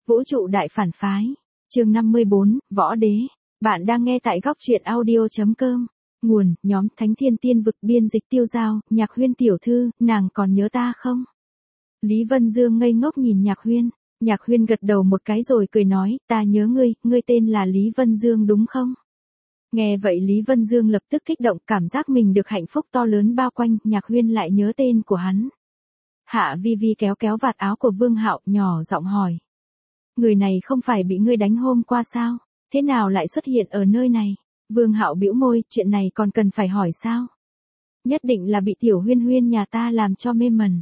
Vũ trụ đại phản phái. Chương 54, Võ đế. Bạn đang nghe tại góc truyện audio.com. Nguồn, nhóm Thánh Thiên Tiên Vực, biên dịch Tiêu Dao. Nhạc Huyên tiểu thư, nàng còn nhớ ta không? Lý Vân Dương ngây ngốc nhìn Nhạc Huyên. Nhạc Huyên gật đầu một cái rồi cười nói, ta nhớ ngươi, ngươi tên là Lý Vân Dương đúng không? Nghe vậy Lý Vân Dương lập tức kích động, cảm giác mình được hạnh phúc to lớn bao quanh. Nhạc Huyên lại nhớ tên của hắn. Hạ Vi Vi kéo kéo vạt áo của Vương Hạo, nhỏ giọng hỏi. Người này không phải bị ngươi đánh hôm qua sao? Thế nào lại xuất hiện ở nơi này? Vương Hạo bĩu môi, chuyện này còn cần phải hỏi sao? Nhất định là bị tiểu Huyên Huyên nhà ta làm cho mê mẩn.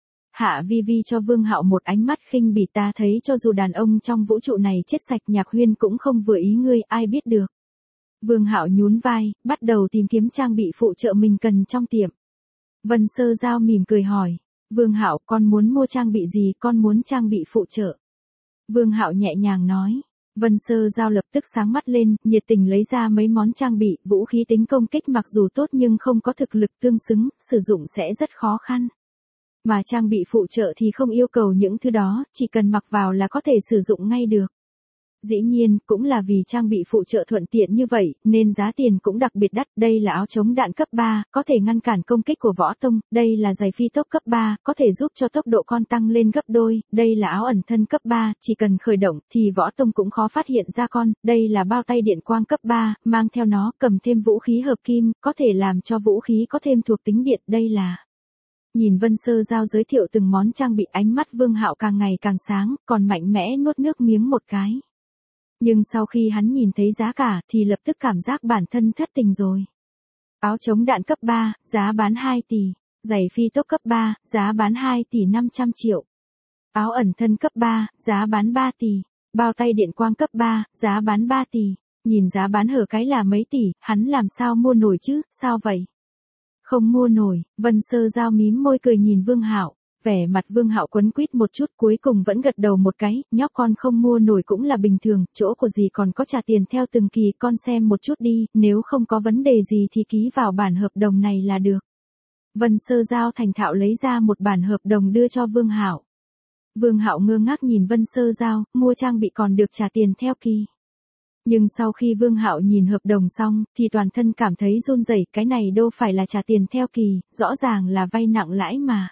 Hạ Vi Vi cho Vương Hạo một ánh mắt khinh bỉ, ta thấy cho dù đàn ông trong vũ trụ này chết sạch, Nhạc Huyên cũng không vừa ý ngươi, ai biết được. Vương Hạo nhún vai, bắt đầu tìm kiếm trang bị phụ trợ mình cần trong tiệm. Vân Sơ Giao mỉm cười hỏi. Vương Hạo, con muốn mua trang bị gì? Con muốn trang bị phụ trợ. Vương Hạo nhẹ nhàng nói. Vân Sơ Giao lập tức sáng mắt lên, nhiệt tình lấy ra mấy món trang bị. Vũ khí tính công kích mặc dù tốt nhưng không có thực lực tương xứng, sử dụng sẽ rất khó khăn. Mà trang bị phụ trợ thì không yêu cầu những thứ đó, chỉ cần mặc vào là có thể sử dụng ngay được. Dĩ nhiên, cũng là vì trang bị phụ trợ thuận tiện như vậy, nên giá tiền cũng đặc biệt đắt. Đây là áo chống đạn cấp 3, có thể ngăn cản công kích của võ tông. Đây là giày phi tốc cấp 3, có thể giúp cho tốc độ con tăng lên gấp đôi. Đây là áo ẩn thân cấp 3, chỉ cần khởi động thì võ tông cũng khó phát hiện ra con. Đây là bao tay điện quang cấp 3, mang theo nó, cầm thêm vũ khí hợp kim, có thể làm cho vũ khí có thêm thuộc tính điện. Đây là... Nhìn Vân Sơ Giao giới thiệu từng món trang bị, ánh mắt Vương Hạo càng ngày càng sáng, còn mạnh mẽ nuốt nước miếng một cái. Nhưng sau khi hắn nhìn thấy giá cả thì lập tức cảm giác bản thân thất tình rồi. Áo chống đạn cấp 3, giá bán 2 tỷ. Giày phi tốc cấp 3, giá bán 2 tỷ 500 triệu. Áo ẩn thân cấp 3, giá bán 3 tỷ. Bao tay điện quang cấp 3, giá bán 3 tỷ. Nhìn giá bán hở cái là mấy tỷ, hắn làm sao mua nổi chứ, sao vậy? Không mua nổi. Vân Sơ Giao mím môi cười nhìn Vương Hạo. Vẻ mặt Vương Hạo quấn quýt một chút, cuối cùng vẫn gật đầu một cái, nhóc con không mua nổi cũng là bình thường, chỗ của dì còn có trả tiền theo từng kỳ, con xem một chút đi, nếu không có vấn đề gì thì ký vào bản hợp đồng này là được. Vân Sơ Giao thành thạo lấy ra một bản hợp đồng đưa cho Vương Hạo. Vương Hạo ngơ ngác nhìn Vân Sơ Giao, mua trang bị còn được trả tiền theo kỳ. Nhưng sau khi Vương Hạo nhìn hợp đồng xong, thì toàn thân cảm thấy run rẩy, cái này đâu phải là trả tiền theo kỳ, rõ ràng là vay nặng lãi mà.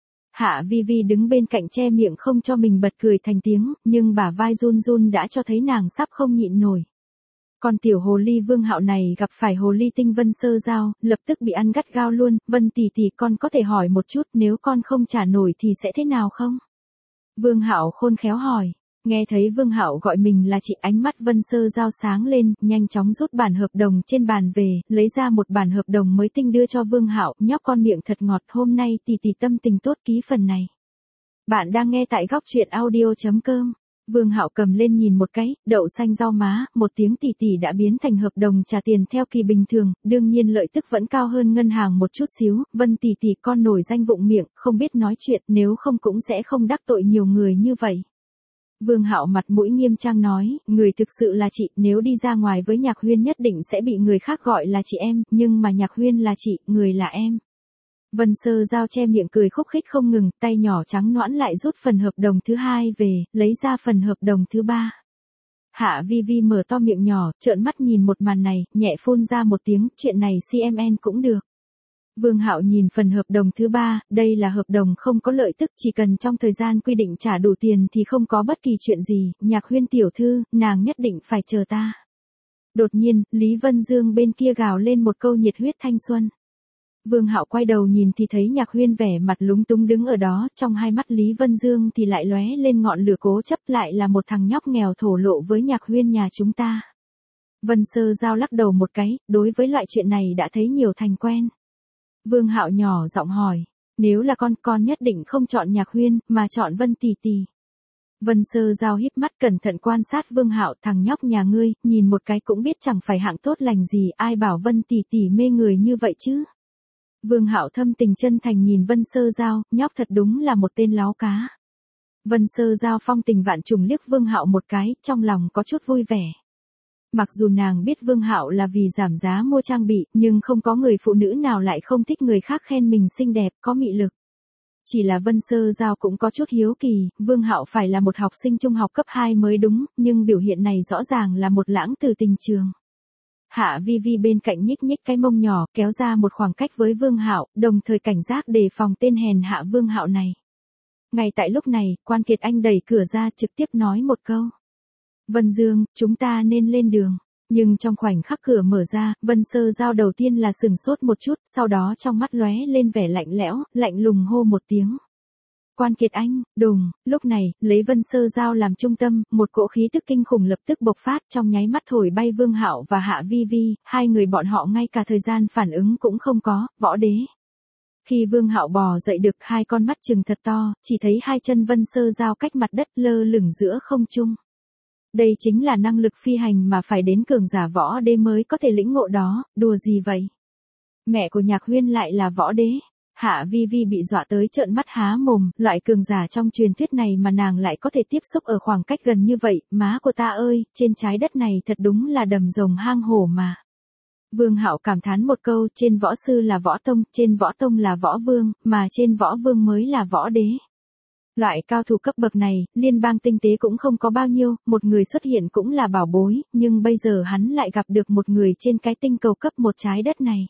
Hạ Vi Vi đứng bên cạnh che miệng không cho mình bật cười thành tiếng, nhưng bả vai run run đã cho thấy nàng sắp không nhịn nổi. Còn tiểu hồ ly Vương Hạo này gặp phải hồ ly tinh Vân Sơ Giao, lập tức bị ăn gắt gao luôn. Vân tỷ tỷ, con có thể hỏi một chút, nếu con không trả nổi thì sẽ thế nào không? Vương Hạo khôn khéo hỏi. Nghe thấy Vương Hạo gọi mình là chị, ánh mắt Vân Sơ Giao sáng lên, nhanh chóng rút bản hợp đồng trên bàn về, lấy ra một bản hợp đồng mới tinh đưa cho Vương Hạo, nhóc con miệng thật ngọt, hôm nay tỷ tỷ tâm tình tốt, ký phần này. Bạn đang nghe tại góc truyện audio.com. Vương Hạo cầm lên nhìn một cái, đậu xanh rau má, một tiếng tỷ tỷ đã biến thành hợp đồng trả tiền theo kỳ bình thường, đương nhiên lợi tức vẫn cao hơn ngân hàng một chút xíu. Vân tỷ tỷ, con nổi danh vụng miệng, không biết nói chuyện, nếu không cũng sẽ không đắc tội nhiều người như vậy. Vương Hạo mặt mũi nghiêm trang nói, người thực sự là chị, nếu đi ra ngoài với Nhạc Huyên nhất định sẽ bị người khác gọi là chị em, nhưng mà Nhạc Huyên là chị, người là em. Vân Sơ Giao che miệng cười khúc khích không ngừng, tay nhỏ trắng nõn lại rút phần hợp đồng thứ 2 về, lấy ra phần hợp đồng thứ 3. Hạ Vi Vi mở to miệng nhỏ, trợn mắt nhìn một màn này, nhẹ phun ra một tiếng, chuyện này CMN cũng được. Vương Hạo nhìn phần hợp đồng thứ 3, đây là hợp đồng không có lợi tức, chỉ cần trong thời gian quy định trả đủ tiền thì không có bất kỳ chuyện gì. Nhạc Huyên tiểu thư, nàng nhất định phải chờ ta. Đột nhiên, Lý Vân Dương bên kia gào lên một câu nhiệt huyết thanh xuân. Vương Hạo quay đầu nhìn thì thấy Nhạc Huyên vẻ mặt lúng túng đứng ở đó, trong hai mắt Lý Vân Dương thì lại lóe lên ngọn lửa cố chấp, lại là một thằng nhóc nghèo thổ lộ với Nhạc Huyên nhà chúng ta. Vân Sơ Giao lắc đầu một cái, đối với loại chuyện này đã thấy nhiều thành quen. Vương Hạo nhỏ giọng hỏi, nếu là con nhất định không chọn Nhạc Huyên, mà chọn Vân tỷ tỷ. Vân Sơ Giao híp mắt cẩn thận quan sát Vương Hạo, thằng nhóc nhà ngươi, nhìn một cái cũng biết chẳng phải hạng tốt lành gì, ai bảo Vân tỷ tỷ mê người như vậy chứ. Vương Hạo thâm tình chân thành nhìn Vân Sơ Giao, nhóc thật đúng là một tên láo cá. Vân Sơ Giao phong tình vạn trùng liếc Vương Hạo một cái, trong lòng có chút vui vẻ. Mặc dù nàng biết Vương Hạo là vì giảm giá mua trang bị, nhưng không có người phụ nữ nào lại không thích người khác khen mình xinh đẹp, có mị lực. Chỉ là Vân Sơ Giao cũng có chút hiếu kỳ, Vương Hạo phải là một học sinh trung học cấp 2 mới đúng, nhưng biểu hiện này rõ ràng là một lãng tử tình trường. Hạ Vi Vi bên cạnh nhích nhích cái mông nhỏ, kéo ra một khoảng cách với Vương Hạo, đồng thời cảnh giác đề phòng tên hèn hạ Vương Hạo này. Ngay tại lúc này, Quan Kiệt Anh đẩy cửa ra trực tiếp nói một câu. Vân Dương, chúng ta nên lên đường. Nhưng trong khoảnh khắc cửa mở ra, Vân Sơ Giao đầu tiên là sừng sốt một chút, sau đó trong mắt lóe lên vẻ lạnh lẽo, lạnh lùng hô một tiếng. Quan Kiệt Anh, đùng, lúc này, lấy Vân Sơ Giao làm trung tâm, một cỗ khí tức kinh khủng lập tức bộc phát trong nháy mắt thổi bay Vương Hạo và Hạ Vi Vi, hai người bọn họ ngay cả thời gian phản ứng cũng không có, võ đế. Khi Vương Hạo bò dậy được, hai con mắt trừng thật to, chỉ thấy hai chân Vân Sơ Giao cách mặt đất lơ lửng giữa không trung. Đây chính là năng lực phi hành mà phải đến cường giả võ đế mới có thể lĩnh ngộ đó, đùa gì vậy? Mẹ của Nhạc Huyên lại là võ đế. Hạ Vi Vi bị dọa tới trợn mắt há mồm, loại cường giả trong truyền thuyết này mà nàng lại có thể tiếp xúc ở khoảng cách gần như vậy, má của ta ơi, trên trái đất này thật đúng là đầm rồng hang hổ mà. Vương Hạo cảm thán một câu, trên võ sư là võ tông, trên võ tông là võ vương, mà trên võ vương mới là võ đế. Loại cao thủ cấp bậc này, liên bang tinh tế cũng không có bao nhiêu, một người xuất hiện cũng là bảo bối, nhưng bây giờ hắn lại gặp được một người trên cái tinh cầu cấp một trái đất này.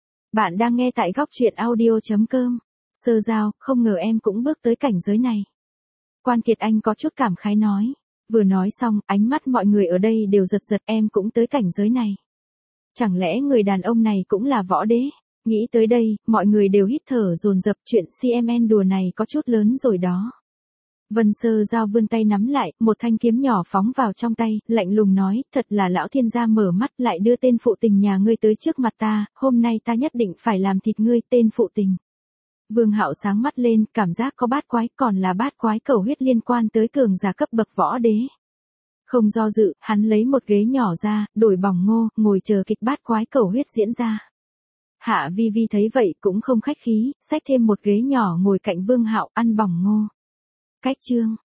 Bạn đang nghe tại góc truyện audio.com. Sơ Giao, không ngờ em cũng bước tới cảnh giới này. Quan Kiệt Anh có chút cảm khái nói. Vừa nói xong, ánh mắt mọi người ở đây đều giật giật, em cũng tới cảnh giới này. Chẳng lẽ người đàn ông này cũng là võ đế? Nghĩ tới đây, mọi người đều hít thở dồn dập, chuyện CMN đùa này có chút lớn rồi đó. Vân Sơ Giao vươn tay nắm lại, một thanh kiếm nhỏ phóng vào trong tay, lạnh lùng nói, thật là lão thiên gia mở mắt lại đưa tên phụ tình nhà ngươi tới trước mặt ta, hôm nay ta nhất định phải làm thịt ngươi, tên phụ tình. Vương Hạo sáng mắt lên, cảm giác có bát quái, còn là bát quái cầu huyết liên quan tới cường giả cấp bậc võ đế. Không do dự, hắn lấy một ghế nhỏ ra, đổi bỏng ngô, ngồi chờ kịch bát quái cầu huyết diễn ra. Hạ Vi Vi thấy vậy cũng không khách khí, xách thêm một ghế nhỏ ngồi cạnh Vương Hạo ăn bỏng ngô. Cách chương